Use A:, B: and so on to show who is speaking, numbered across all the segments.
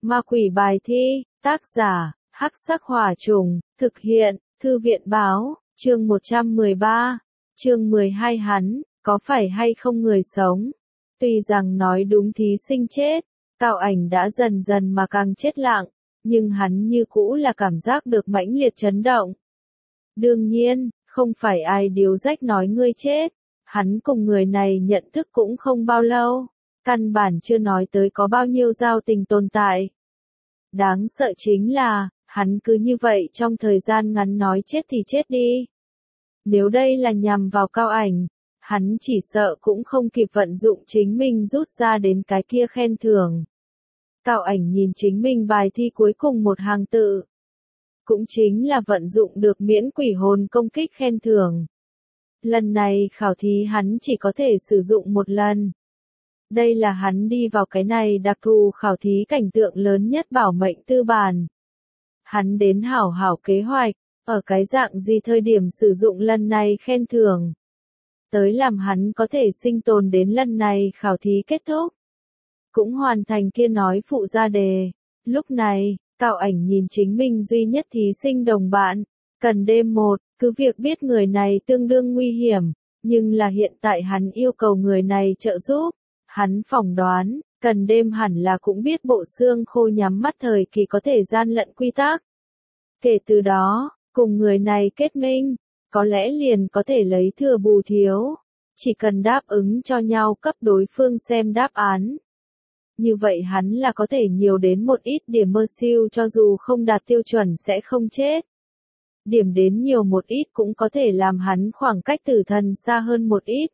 A: Ma quỷ bài thi, tác giả, Hắc Sắc Hỏa Trùng, thực hiện, Thư viện báo, chương 113, chương 12 hắn, có phải hay không người sống? Tuy rằng nói đúng thí sinh chết, Cao Ảnh đã dần dần mà càng chết lặng, nhưng hắn như cũ là cảm giác được mãnh liệt chấn động. Đương nhiên, không phải ai điếu rách nói ngươi chết, hắn cùng người này nhận thức cũng không bao lâu, căn bản chưa nói tới có bao nhiêu giao tình tồn tại. Đáng sợ chính là, hắn cứ như vậy trong thời gian ngắn nói chết thì chết đi. Nếu đây là nhằm vào Cao Ảnh, hắn chỉ sợ cũng không kịp vận dụng chính mình rút ra đến cái kia khen thưởng. Cao Ảnh nhìn chính mình bài thi cuối cùng một hàng tự. Cũng chính là vận dụng được miễn quỷ hồn công kích khen thưởng. Lần này khảo thí hắn chỉ có thể sử dụng một lần. Đây là hắn đi vào cái này đặc thù khảo thí cảnh tượng lớn nhất bảo mệnh tư bản. Hắn đến hảo hảo kế hoạch, ở cái dạng gì thời điểm sử dụng lần này khen thưởng. Tới làm hắn có thể sinh tồn đến lần này khảo thí kết thúc. Cũng hoàn thành kia nói phụ ra đề. Lúc này, Cao Ảnh nhìn chính mình duy nhất thí sinh đồng bạn. Cần đêm một, cứ việc biết người này tương đương nguy hiểm, nhưng là hiện tại hắn yêu cầu người này trợ giúp. Hắn phỏng đoán, cần đêm hẳn là cũng biết bộ xương khô nhắm mắt thời kỳ có thể gian lận quy tắc. Kể từ đó, cùng người này kết minh, có lẽ liền có thể lấy thừa bù thiếu. Chỉ cần đáp ứng cho nhau cấp đối phương xem đáp án. Như vậy hắn là có thể nhiều đến một ít điểm mơ siêu cho dù không đạt tiêu chuẩn sẽ không chết. Điểm đến nhiều một ít cũng có thể làm hắn khoảng cách tử thần xa hơn một ít.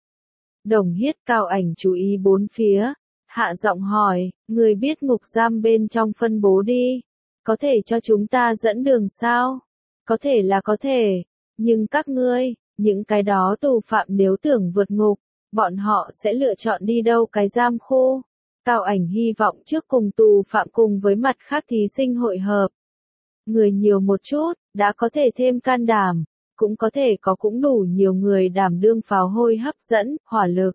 A: Đồng Hiết Cao Ảnh chú ý bốn phía, hạ giọng hỏi, người biết ngục giam bên trong phân bố đi, có thể cho chúng ta dẫn đường sao? Có thể là có thể, nhưng các ngươi, những cái đó tù phạm nếu tưởng vượt ngục, bọn họ sẽ lựa chọn đi đâu cái giam khu? Cao Ảnh hy vọng trước cùng tù phạm cùng với mặt khác thí sinh hội hợp. Người nhiều một chút, đã có thể thêm can đảm, cũng có thể có cũng đủ nhiều người đảm đương pháo hôi hấp dẫn, hỏa lực.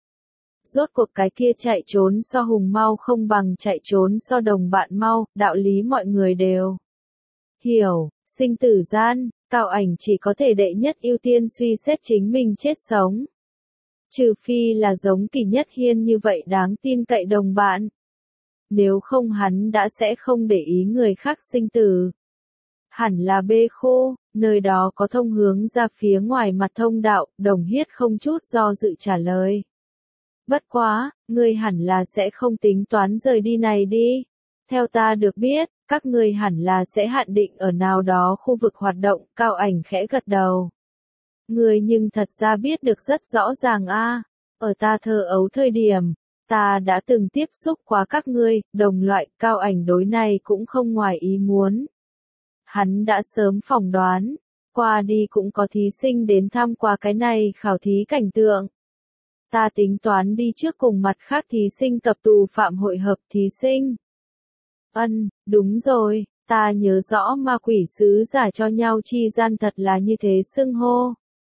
A: Rốt cuộc cái kia chạy trốn so hùng mau không bằng chạy trốn so đồng bạn mau, đạo lý mọi người đều hiểu, sinh tử gian, Cao Ảnh chỉ có thể đệ nhất ưu tiên suy xét chính mình chết sống. Trừ phi là giống Kỳ Nhất Hiên như vậy đáng tin cậy đồng bạn. Nếu không hắn đã sẽ không để ý người khác sinh tử. Hẳn là bê khô, nơi đó có thông hướng ra phía ngoài mặt thông đạo, Đồng Hiết không chút do dự trả lời. Bất quá, ngươi hẳn là sẽ không tính toán rời đi này đi. Theo ta được biết, các ngươi hẳn là sẽ hạn định ở nào đó khu vực hoạt động, Cao Ảnh khẽ gật đầu. Ngươi nhưng thật ra biết được rất rõ ràng a. Ở ta thơ ấu thời điểm, ta đã từng tiếp xúc qua các ngươi, đồng loại, Cao Ảnh đối này cũng không ngoài ý muốn. Hắn đã sớm phỏng đoán, qua đi cũng có thí sinh đến thăm qua cái này khảo thí cảnh tượng. Ta tính toán đi trước cùng mặt khác thí sinh cập tù phạm hội hợp thí sinh. Đúng rồi, ta nhớ rõ ma quỷ sứ giả cho nhau chi gian thật là như thế xưng hô.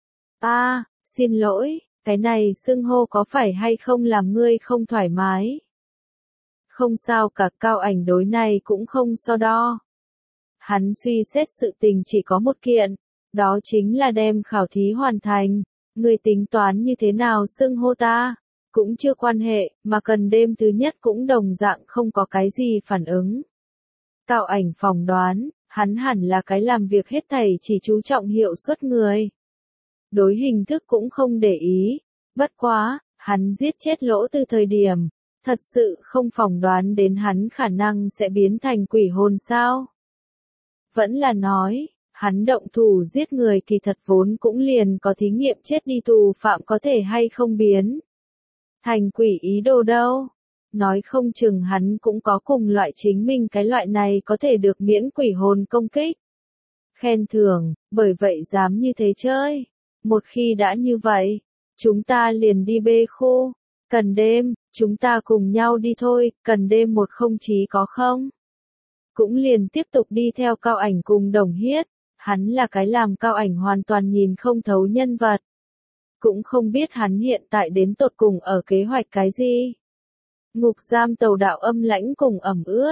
A: Xin lỗi, cái này xưng hô có phải hay không làm ngươi không thoải mái? Không sao cả, Cao Ảnh đối này cũng không so đo. Hắn suy xét sự tình chỉ có một kiện, đó chính là đem khảo thí hoàn thành. Ngươi tính toán như thế nào xưng hô ta? Cũng chưa quan hệ, mà cần đêm thứ nhất cũng đồng dạng không có cái gì phản ứng. Cao Ảnh phỏng đoán, hắn hẳn là cái làm việc hết thảy chỉ chú trọng hiệu suất người. Đối hình thức cũng không để ý. Bất quá, hắn giết chết Lỗ Tư thời điểm, thật sự không phỏng đoán đến hắn khả năng sẽ biến thành quỷ hồn sao? Vẫn là nói, hắn động thủ giết người kỳ thật vốn cũng liền có thí nghiệm chết đi tù phạm có thể hay không biến thành quỷ ý đồ đâu. Nói không chừng hắn cũng có cùng loại chính mình cái loại này có thể được miễn quỷ hồn công kích. Khen thưởng, bởi vậy dám như thế chơi. Một khi đã như vậy, chúng ta liền đi bê khu. Cần đêm, chúng ta cùng nhau đi thôi, cần đêm 109 có không? Cũng liền tiếp tục đi theo Cao Ảnh cùng Đồng Hiết. Hắn là cái làm Cao Ảnh hoàn toàn nhìn không thấu nhân vật. Cũng không biết hắn hiện tại đến tột cùng ở kế hoạch cái gì. Ngục giam tàu đạo âm lãnh cùng ẩm ướt.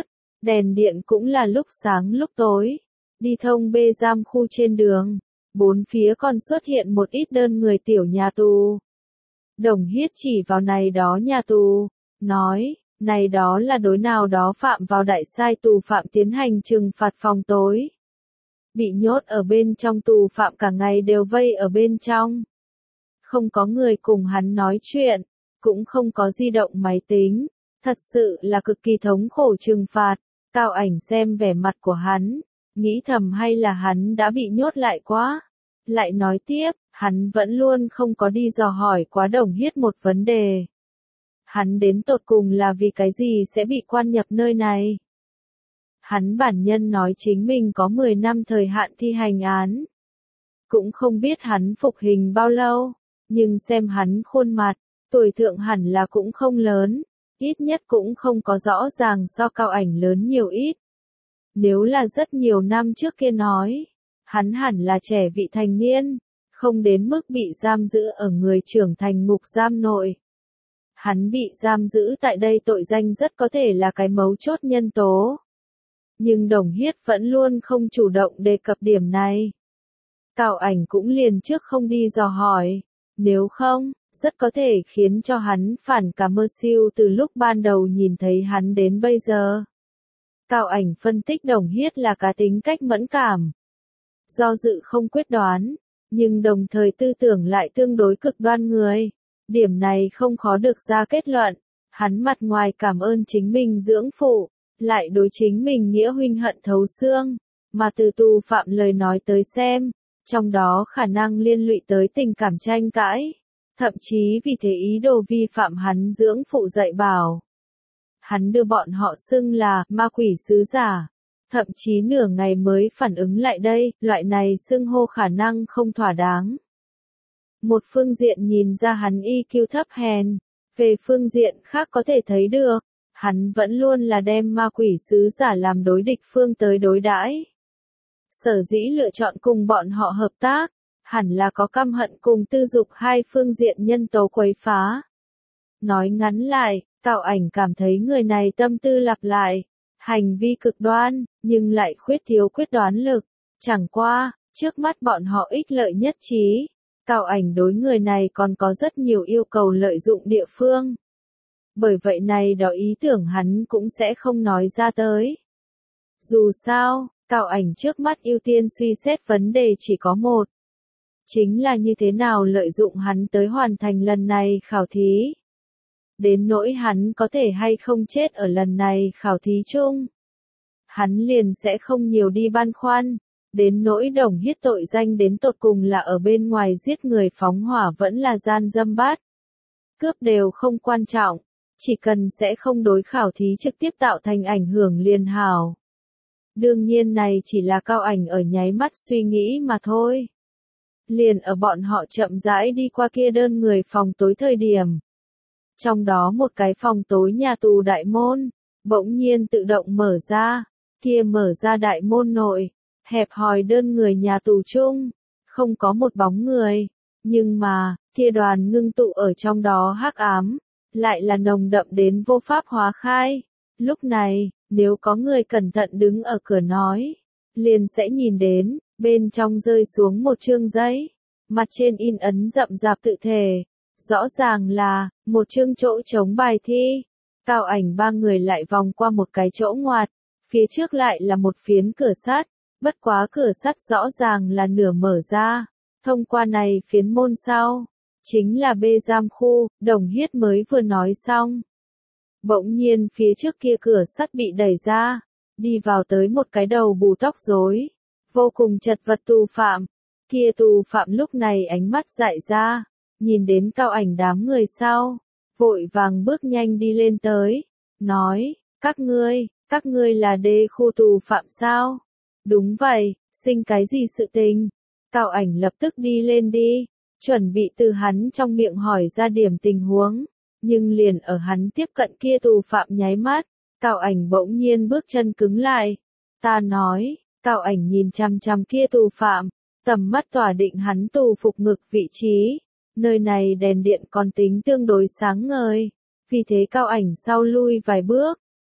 A: Đèn điện cũng là lúc sáng lúc tối. Đi thông bê giam khu trên đường. Bốn phía còn xuất hiện một ít đơn người tiểu nhà tù. Đồng Hiết chỉ vào này đó nhà tù, nói, này đó là đối nào đó phạm vào đại sai tù phạm tiến hành trừng phạt phòng tối. Bị nhốt ở bên trong tù phạm cả ngày đều vây ở bên trong. Không có người cùng hắn nói chuyện, cũng không có di động máy tính, thật sự là cực kỳ thống khổ trừng phạt. Cao Ảnh xem vẻ mặt của hắn, nghĩ thầm hay là hắn đã bị nhốt lại quá. Lại nói tiếp, hắn vẫn luôn không có đi dò hỏi quá Đồng Hiết một vấn đề. Hắn đến tột cùng là vì cái gì sẽ bị quan nhập nơi này? Hắn bản nhân nói chính mình có 10 năm thời hạn thi hành án. Cũng không biết hắn phục hình bao lâu, nhưng xem hắn khuôn mặt, tuổi thượng hẳn là cũng không lớn, ít nhất cũng không có rõ ràng so Cao Ảnh lớn nhiều ít. Nếu là rất nhiều năm trước kia nói, hắn hẳn là trẻ vị thành niên, không đến mức bị giam giữ ở người trưởng thành ngục giam nội. Hắn bị giam giữ tại đây tội danh rất có thể là cái mấu chốt nhân tố. Nhưng Đồng Hiết vẫn luôn không chủ động đề cập điểm này. Cao Ảnh cũng liền trước không đi dò hỏi, nếu không, rất có thể khiến cho hắn phản cả mơ siêu từ lúc ban đầu nhìn thấy hắn đến bây giờ. Cao Ảnh phân tích Đồng Hiết là cá tính cách mẫn cảm, do dự không quyết đoán, nhưng đồng thời tư tưởng lại tương đối cực đoan người. Điểm này không khó được ra kết luận, hắn mặt ngoài cảm ơn chính mình dưỡng phụ, lại đối chính mình nghĩa huynh hận thấu xương, mà từ tù phạm lời nói tới xem, trong đó khả năng liên lụy tới tình cảm tranh cãi, thậm chí vì thế ý đồ vi phạm hắn dưỡng phụ dạy bảo. Hắn đưa bọn họ xưng là ma quỷ sứ giả, thậm chí nửa ngày mới phản ứng lại đây, loại này xưng hô khả năng không thỏa đáng. Một phương diện nhìn ra hắn EQ thấp hèn, về phương diện khác có thể thấy được, hắn vẫn luôn là đem ma quỷ sứ giả làm đối địch phương tới đối đãi. Sở dĩ lựa chọn cùng bọn họ hợp tác, hẳn là có căm hận cùng tư dục hai phương diện nhân tố quấy phá. Nói ngắn lại, Cao Ảnh cảm thấy người này tâm tư lặp lại, hành vi cực đoan, nhưng lại khuyết thiếu quyết đoán lực. Chẳng qua, trước mắt bọn họ ích lợi nhất trí. Cao Ảnh đối người này còn có rất nhiều yêu cầu lợi dụng địa phương. Bởi vậy này đó ý tưởng hắn cũng sẽ không nói ra tới. Dù sao, Cao Ảnh trước mắt ưu tiên suy xét vấn đề chỉ có một. Chính là như thế nào lợi dụng hắn tới hoàn thành lần này khảo thí. Đến nỗi hắn có thể hay không chết ở lần này khảo thí chung. Hắn liền sẽ không nhiều đi băn khoăn. Đến nỗi Đồng Hiết tội danh đến tột cùng là ở bên ngoài giết người phóng hỏa vẫn là gian dâm bát. Cướp đều không quan trọng, chỉ cần sẽ không đối khảo thí trực tiếp tạo thành ảnh hưởng liền hảo. Đương nhiên này chỉ là Cao Ảnh ở nháy mắt suy nghĩ mà thôi. Liền ở bọn họ chậm rãi đi qua kia đơn người phòng tối thời điểm. Trong đó một cái phòng tối nhà tù đại môn, bỗng nhiên tự động mở ra, kia mở ra đại môn nội. Hẹp hòi đơn người nhà tù chung, không có một bóng người, nhưng mà, kia đoàn ngưng tụ ở trong đó hắc ám, lại là nồng đậm đến vô pháp hóa khai. Lúc này, nếu có người cẩn thận đứng ở cửa nói, liền sẽ nhìn đến, bên trong rơi xuống một chương giấy, mặt trên in ấn rậm rạp tự thể, rõ ràng là, một chương chỗ trống bài thi. Cao Ảnh ba người lại vòng qua một cái chỗ ngoặt, phía trước lại là một phiến cửa sắt. Bất quá cửa sắt rõ ràng là nửa mở ra, thông qua này phiến môn sau, chính là bê giam khu, Đồng Hiết mới vừa nói xong. Bỗng nhiên phía trước kia cửa sắt bị đẩy ra, đi vào tới một cái đầu bù tóc rối, vô cùng chật vật tù phạm. Kia tù phạm lúc này ánh mắt dại ra, nhìn đến Cao Ảnh đám người sau, vội vàng bước nhanh đi lên tới, nói, các ngươi là đê khu tù phạm sao? Đúng vậy, sinh cái gì sự tình? Cao Ảnh lập tức đi lên đi, chuẩn bị từ hắn trong miệng hỏi ra điểm tình huống, nhưng liền ở hắn tiếp cận kia tù phạm nháy mắt, Cao Ảnh bỗng nhiên bước chân cứng lại. Ta nói, Cao Ảnh nhìn chằm chằm kia tù phạm, tầm mắt tỏa định hắn tù phục ngực vị trí, nơi này đèn điện còn tính tương đối sáng ngời, vì thế Cao Ảnh sau lui vài bước,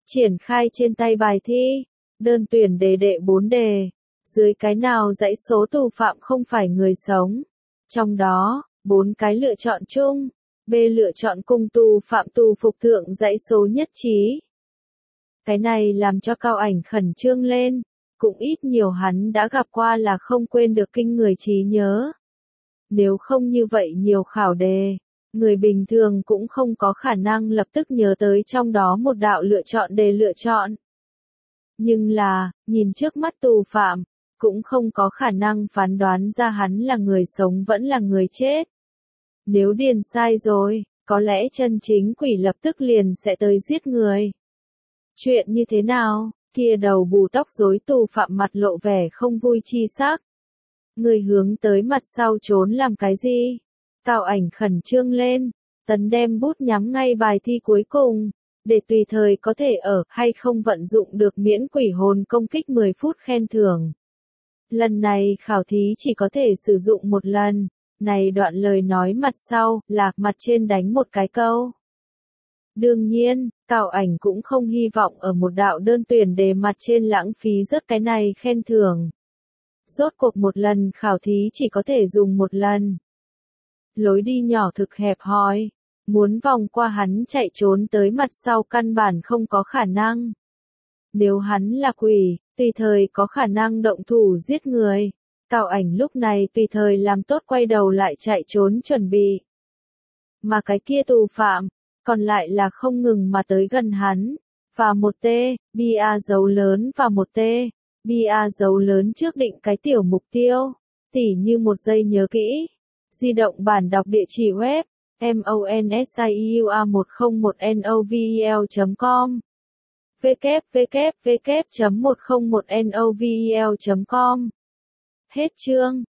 A: Triển khai trên tay bài thi. Đơn tuyển đề đệ 4 đề. Dưới cái nào dãy số tù phạm không phải người sống? Trong đó, 4 cái lựa chọn chung. B. Lựa chọn cùng tù phạm tù phục thượng dãy số nhất trí. Cái này làm cho Cao Ảnh khẩn trương lên. Cũng ít nhiều hắn đã gặp qua là không quên được kinh người trí nhớ. Nếu không như vậy nhiều khảo đề, người bình thường cũng không có khả năng lập tức nhớ tới trong đó một đạo lựa chọn đề lựa chọn. Nhưng là, nhìn trước mắt tù phạm, cũng không có khả năng phán đoán ra hắn là người sống vẫn là người chết. Nếu điền sai rồi, có lẽ chân chính quỷ lập tức liền sẽ tới giết người. Chuyện như thế nào? Kia đầu bù tóc rối tù phạm mặt lộ vẻ không vui chi sắc. Người hướng tới mặt sau trốn làm cái gì? Cao Ảnh khẩn trương lên, Tấn đem bút nhắm ngay bài thi cuối cùng, để tùy thời có thể ở hay không vận dụng được miễn quỷ hồn công kích 10 phút khen thưởng. Lần này khảo thí chỉ có thể sử dụng một lần, này đoạn lời nói mặt sau, lạc mặt trên đánh một cái câu. Đương nhiên, Cao Ảnh cũng không hy vọng ở một đạo đơn tuyển đề mặt trên lãng phí rất cái này khen thưởng. Rốt cuộc một lần khảo thí chỉ có thể dùng một lần. Lối đi nhỏ thực hẹp hòi, muốn vòng qua hắn chạy trốn tới mặt sau căn bản không có khả năng. Nếu hắn là quỷ, tùy thời có khả năng động thủ giết người. Cao Ảnh lúc này tùy thời làm tốt quay đầu lại chạy trốn chuẩn bị. Mà cái kia tù phạm, còn lại là không ngừng mà tới gần hắn. Và một T, bia dấu lớn và một T, bia dấu lớn trước định cái tiểu mục tiêu. Tỉ như một giây nhớ kỹ. Di động bản đọc địa chỉ web, monsiua101novel.com www.101novel.com. Hết chương.